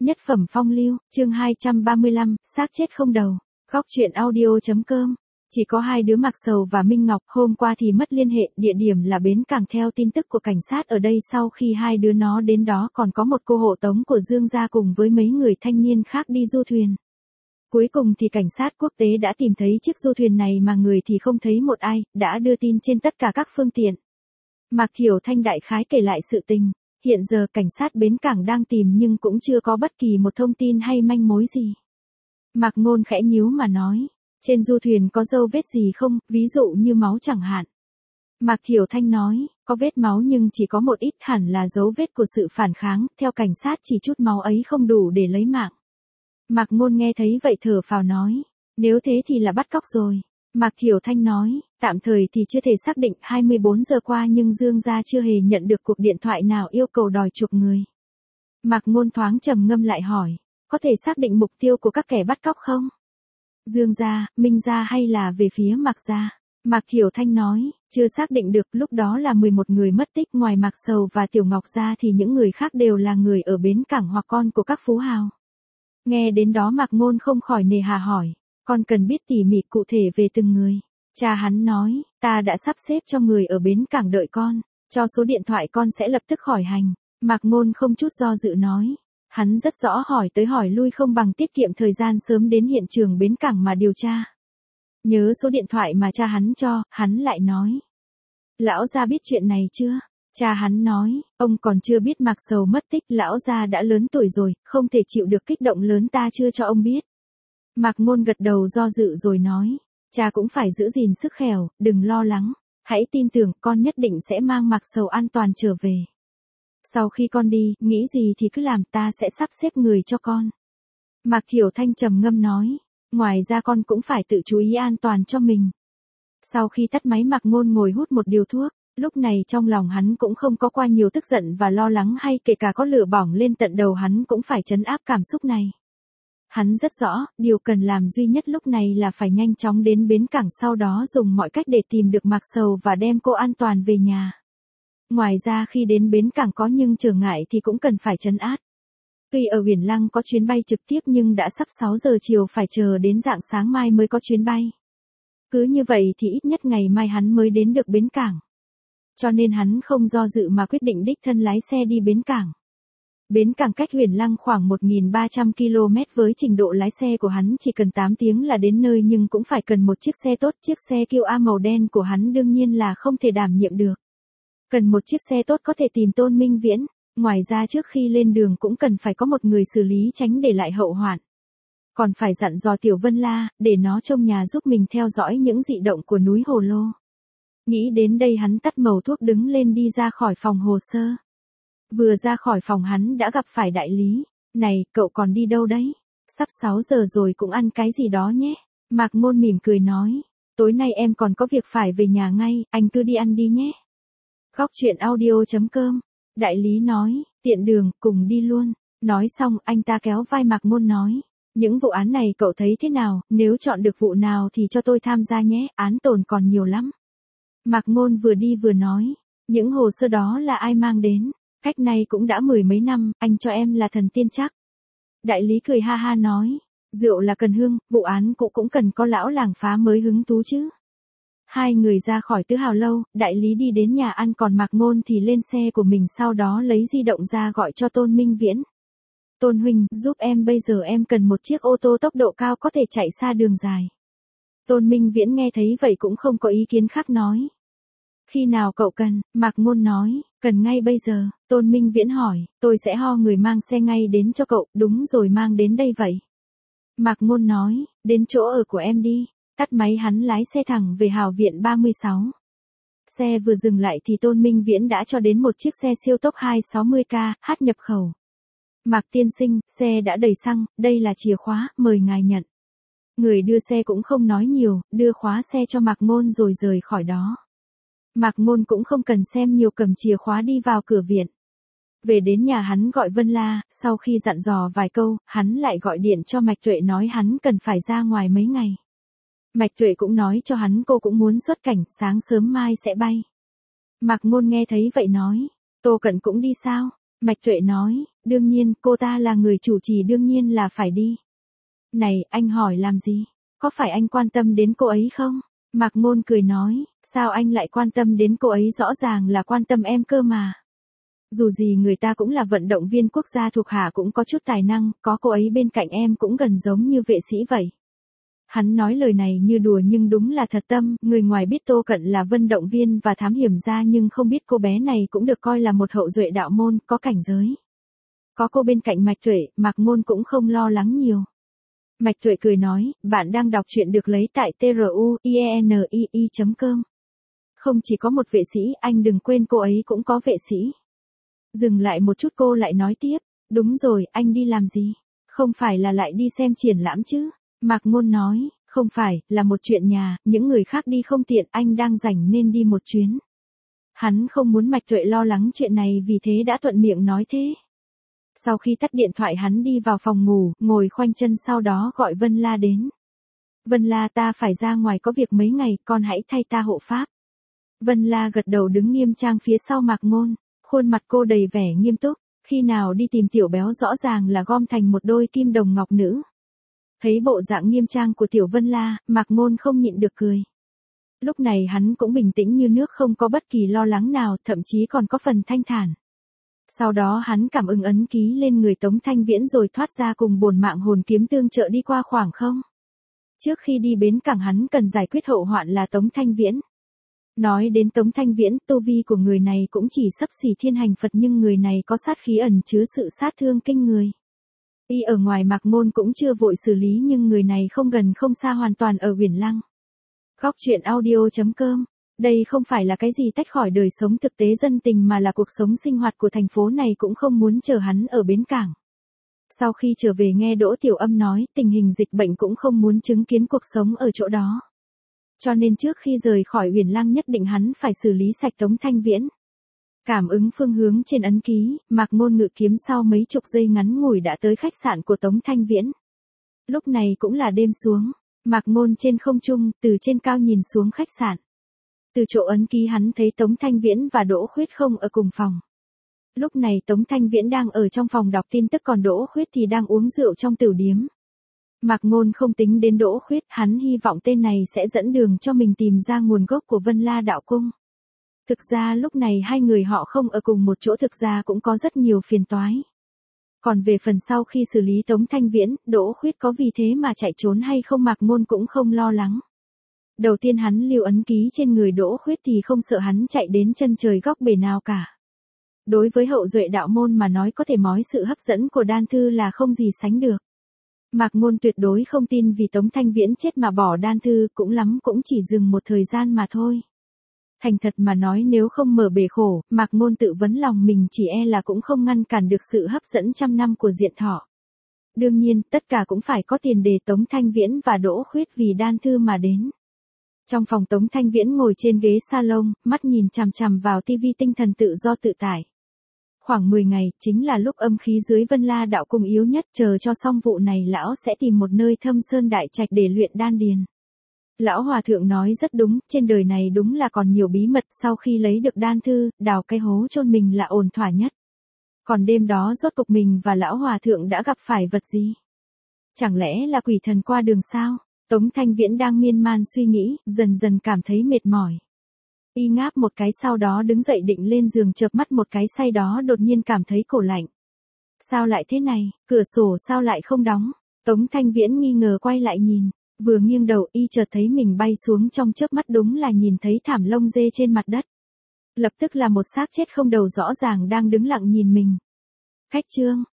Nhất phẩm phong lưu, chương 235, xác chết không đầu. Góc truyện audio.com. Chỉ có hai đứa Mạc Sầu và Minh Ngọc, hôm qua thì mất liên hệ, địa điểm là bến cảng theo tin tức của cảnh sát ở đây. Sau khi hai đứa nó đến đó còn có một cô hộ tống của Dương gia cùng với mấy người thanh niên khác đi du thuyền. Cuối cùng thì cảnh sát quốc tế đã tìm thấy chiếc du thuyền này mà người thì không thấy một ai, đã đưa tin trên tất cả các phương tiện. Mạc Thiểu Thanh đại khái kể lại sự tình. Hiện giờ cảnh sát bến cảng đang tìm nhưng cũng chưa có bất kỳ một thông tin hay manh mối gì. Mạc Ngôn khẽ nhíu mà nói, trên du thuyền có dấu vết gì không, ví dụ như máu chẳng hạn. Mạc Thiểu Thanh nói, có vết máu nhưng chỉ có một ít, hẳn là dấu vết của sự phản kháng, theo cảnh sát chỉ chút máu ấy không đủ để lấy mạng. Mạc Ngôn nghe thấy vậy thở phào nói, nếu thế thì là bắt cóc rồi. Mạc Thiểu Thanh nói, tạm thời thì chưa thể xác định, 24 giờ qua nhưng Dương gia chưa hề nhận được cuộc điện thoại nào yêu cầu đòi chuộc người. Mạc Ngôn thoáng trầm ngâm lại hỏi, có thể xác định mục tiêu của các kẻ bắt cóc không? Dương gia, Minh gia hay là về phía Mạc gia? Mạc Thiểu Thanh nói, chưa xác định được, lúc đó là 11 người mất tích, ngoài Mạc Sầu và Tiểu Ngọc gia thì những người khác đều là người ở bến cảng hoặc con của các phú hào. Nghe đến đó Mạc Ngôn không khỏi nề hà hỏi, con cần biết tỉ mỉ cụ thể về từng người. Cha hắn nói, ta đã sắp xếp cho người ở bến cảng đợi con, cho số điện thoại con sẽ lập tức khỏi hành. Mạc Ngôn không chút do dự nói, hắn rất rõ hỏi tới hỏi lui không bằng tiết kiệm thời gian sớm đến hiện trường bến cảng mà điều tra. Nhớ số điện thoại mà cha hắn cho, hắn lại nói, lão gia biết chuyện này chưa? Cha hắn nói, ông còn chưa biết Mạc Sầu mất tích, lão gia đã lớn tuổi rồi, không thể chịu được kích động lớn ta chưa cho ông biết. Mạc Ngôn gật đầu do dự rồi nói, cha cũng phải giữ gìn sức khỏe, đừng lo lắng, hãy tin tưởng con nhất định sẽ mang Mạc Sầu an toàn trở về. Sau khi con đi, nghĩ gì thì cứ làm, ta sẽ sắp xếp người cho con. Mạc Thiểu Thanh trầm ngâm nói, ngoài ra con cũng phải tự chú ý an toàn cho mình. Sau khi tắt máy Mạc Ngôn ngồi hút một điếu thuốc, lúc này trong lòng hắn cũng không có qua nhiều tức giận và lo lắng, hay kể cả có lửa bỏng lên tận đầu hắn cũng phải trấn áp cảm xúc này. Hắn rất rõ, điều cần làm duy nhất lúc này là phải nhanh chóng đến bến cảng, sau đó dùng mọi cách để tìm được Mạc Sầu và đem cô an toàn về nhà. Ngoài ra khi đến bến cảng có nhưng trở ngại thì cũng cần phải trấn áp. Tuy ở Huyền Lăng có chuyến bay trực tiếp nhưng đã sắp 6 giờ chiều, phải chờ đến rạng sáng mai mới có chuyến bay. Cứ như vậy thì ít nhất ngày mai hắn mới đến được bến cảng. Cho nên hắn không do dự mà quyết định đích thân lái xe đi bến cảng. Bến cảng cách Huyền Lăng khoảng 1.300 km, với trình độ lái xe của hắn chỉ cần 8 tiếng là đến nơi, nhưng cũng phải cần một chiếc xe tốt. Chiếc xe Kia màu đen của hắn đương nhiên là không thể đảm nhiệm được. Cần một chiếc xe tốt có thể tìm Tôn Minh Viễn, ngoài ra trước khi lên đường cũng cần phải có một người xử lý tránh để lại hậu hoạn. Còn phải dặn dò Tiểu Vân La, để nó trông nhà giúp mình theo dõi những dị động của núi Hồ Lô. Nghĩ đến đây hắn tắt mẩu thuốc đứng lên đi ra khỏi phòng hồ sơ. Vừa ra khỏi phòng hắn đã gặp phải đại lý. Này, cậu còn đi đâu đấy? Sắp 6 giờ rồi, cũng ăn cái gì đó nhé. Mạc Ngôn mỉm cười nói, tối nay em còn có việc phải về nhà ngay, anh cứ đi ăn đi nhé. Góc truyện audio.com. Đại lý nói, tiện đường, cùng đi luôn. Nói xong anh ta kéo vai Mạc Ngôn nói, những vụ án này cậu thấy thế nào, nếu chọn được vụ nào thì cho tôi tham gia nhé, án tồn còn nhiều lắm. Mạc Ngôn vừa đi vừa nói, những hồ sơ đó là ai mang đến? Cách này cũng đã 10 mấy năm, anh cho em là thần tiên chắc. Đại lý cười ha ha nói, rượu là cần hương, vụ án cũ cũng cần có lão làng phá mới hứng thú chứ. Hai người ra khỏi Tứ Hào Lâu, đại lý đi đến nhà ăn, còn Mạc Ngôn thì lên xe của mình, sau đó lấy di động ra gọi cho Tôn Minh Viễn. Tôn huynh, giúp em, bây giờ em cần một chiếc ô tô tốc độ cao có thể chạy xa đường dài. Tôn Minh Viễn nghe thấy vậy cũng không có ý kiến khác nói. Khi nào cậu cần? Mạc Ngôn nói, cần ngay bây giờ. Tôn Minh Viễn hỏi, tôi sẽ ho người mang xe ngay đến cho cậu. Đúng rồi, mang đến đây vậy. Mạc Ngôn nói, đến chỗ ở của em đi. Tắt máy hắn lái xe thẳng về Hào Viện 36. Xe vừa dừng lại thì Tôn Minh Viễn đã cho đến một chiếc xe siêu tốc 260k, hát nhập khẩu. Mạc tiên sinh, xe đã đầy xăng, đây là chìa khóa, mời ngài nhận. Người đưa xe cũng không nói nhiều, đưa khóa xe cho Mạc Ngôn rồi rời khỏi đó. Mạc Ngôn cũng không cần xem nhiều, cầm chìa khóa đi vào cửa viện. Về đến nhà hắn gọi Vân La, sau khi dặn dò vài câu, hắn lại gọi điện cho Mạch Tuệ nói hắn cần phải ra ngoài mấy ngày. Mạch Tuệ cũng nói cho hắn cô cũng muốn xuất cảnh, sáng sớm mai sẽ bay. Mạc Ngôn nghe thấy vậy nói, Tô Cận cũng đi sao? Mạch Tuệ nói, đương nhiên, cô ta là người chủ trì đương nhiên là phải đi. Này, anh hỏi làm gì? Có phải anh quan tâm đến cô ấy không? Mạc Ngôn cười nói, sao anh lại quan tâm đến cô ấy, rõ ràng là quan tâm em cơ mà. Dù gì người ta cũng là vận động viên quốc gia thuộc hạ, cũng có chút tài năng, có cô ấy bên cạnh em cũng gần giống như vệ sĩ vậy. Hắn nói lời này như đùa nhưng đúng là thật tâm, người ngoài biết Tô Cận là vận động viên và thám hiểm gia nhưng không biết cô bé này cũng được coi là một hậu duệ đạo môn, có cảnh giới. Có cô bên cạnh Mạch Tuệ, Mạc Ngôn cũng không lo lắng nhiều. Mạch Tuệ cười nói, bạn đang đọc truyện được lấy tại truyenii.com. Không chỉ có một vệ sĩ, anh đừng quên cô ấy cũng có vệ sĩ. Dừng lại một chút cô lại nói tiếp, đúng rồi, anh đi làm gì? Không phải là lại đi xem triển lãm chứ? Mạc Ngôn nói, không phải, là một chuyện nhà, những người khác đi không tiện, anh đang rảnh nên đi một chuyến. Hắn không muốn Mạch Tuệ lo lắng chuyện này vì thế đã thuận miệng nói thế. Sau khi tắt điện thoại hắn đi vào phòng ngủ, ngồi khoanh chân sau đó gọi Vân La đến. Vân La, ta phải ra ngoài có việc mấy ngày, con hãy thay ta hộ pháp. Vân La gật đầu đứng nghiêm trang phía sau Mạc Ngôn, khuôn mặt cô đầy vẻ nghiêm túc, khi nào đi tìm Tiểu Béo rõ ràng là gom thành một đôi kim đồng ngọc nữ. Thấy bộ dạng nghiêm trang của Tiểu Vân La, Mạc Ngôn không nhịn được cười. Lúc này hắn cũng bình tĩnh như nước, không có bất kỳ lo lắng nào, thậm chí còn có phần thanh thản. Sau đó hắn cảm ứng ấn ký lên người Tống Thanh Viễn rồi thoát ra cùng bổn mạng hồn kiếm tương trợ đi qua khoảng không. Trước khi đi bến cảng hắn cần giải quyết hậu hoạn là Tống Thanh Viễn. Nói đến Tống Thanh Viễn, tu vi của người này cũng chỉ xấp xỉ Thiên Hành Phật nhưng người này có sát khí ẩn chứa sự sát thương kinh người. Y ở ngoài Mạc Ngôn cũng chưa vội xử lý nhưng người này không gần không xa, hoàn toàn ở Uyển Lăng. Góc truyện audio.com. Đây không phải là cái gì tách khỏi đời sống thực tế dân tình mà là cuộc sống sinh hoạt của thành phố này, cũng không muốn chờ hắn ở bến cảng. Sau khi trở về nghe Đỗ Tiểu Âm nói tình hình dịch bệnh cũng không muốn chứng kiến cuộc sống ở chỗ đó. Cho nên trước khi rời khỏi Uyển Lăng nhất định hắn phải xử lý sạch Tống Thanh Viễn. Cảm ứng phương hướng trên ấn ký, Mạc Ngôn ngự kiếm sau mấy chục giây ngắn ngủi đã tới khách sạn của Tống Thanh Viễn. Lúc này cũng là đêm xuống, Mạc Ngôn trên không trung, từ trên cao nhìn xuống khách sạn. Từ chỗ ấn ký hắn thấy Tống Thanh Viễn và Đỗ Khuyết không ở cùng phòng. Lúc này Tống Thanh Viễn đang ở trong phòng đọc tin tức, còn Đỗ Khuyết thì đang uống rượu trong tửu điếm. Mạc Ngôn không tính đến Đỗ Khuyết, hắn hy vọng tên này sẽ dẫn đường cho mình tìm ra nguồn gốc của Vân La Đạo Cung. Thực ra lúc này hai người họ không ở cùng một chỗ, thực ra cũng có rất nhiều phiền toái. Còn về phần sau khi xử lý Tống Thanh Viễn, Đỗ Khuyết có vì thế mà chạy trốn hay không Mạc Ngôn cũng không lo lắng. Đầu tiên hắn lưu ấn ký trên người Đỗ Khuyết thì không sợ hắn chạy đến chân trời góc bể nào cả. Đối với hậu duệ đạo môn mà nói, có thể nói sự hấp dẫn của đan thư là không gì sánh được. Mạc Ngôn tuyệt đối không tin vì Tống Thanh Viễn chết mà bỏ đan thư, cũng lắm cũng chỉ dừng một thời gian mà thôi. Thành thật mà nói, nếu không mở bể khổ, Mạc Ngôn tự vấn lòng mình chỉ e là cũng không ngăn cản được sự hấp dẫn trăm năm của Diện Thọ. Đương nhiên, tất cả cũng phải có tiền đề. Tống Thanh Viễn và Đỗ Khuyết vì đan thư mà đến. Trong phòng Tống Thanh Viễn ngồi trên ghế salon, mắt nhìn chằm chằm vào tivi, tinh thần tự do tự tại. Khoảng 10 ngày, chính là lúc âm khí dưới Vân La Đạo Cung yếu nhất, chờ cho xong vụ này lão sẽ tìm một nơi thâm sơn đại trạch để luyện đan điền. Lão Hòa Thượng nói rất đúng, trên đời này đúng là còn nhiều bí mật, sau khi lấy được đan thư, đào cái hố chôn mình là ổn thỏa nhất. Còn đêm đó rốt cuộc mình và Lão Hòa Thượng đã gặp phải vật gì? Chẳng lẽ là quỷ thần qua đường sao? Tống Thanh Viễn đang miên man suy nghĩ, dần dần cảm thấy mệt mỏi. Y ngáp một cái sau đó đứng dậy định lên giường, chợp mắt một cái say đó đột nhiên cảm thấy cổ lạnh. Sao lại thế này, cửa sổ sao lại không đóng? Tống Thanh Viễn nghi ngờ quay lại nhìn, vừa nghiêng đầu y chợt thấy mình bay xuống, trong chớp mắt đúng là nhìn thấy thảm lông dê trên mặt đất. Lập tức là một xác chết không đầu rõ ràng đang đứng lặng nhìn mình. Khách trương,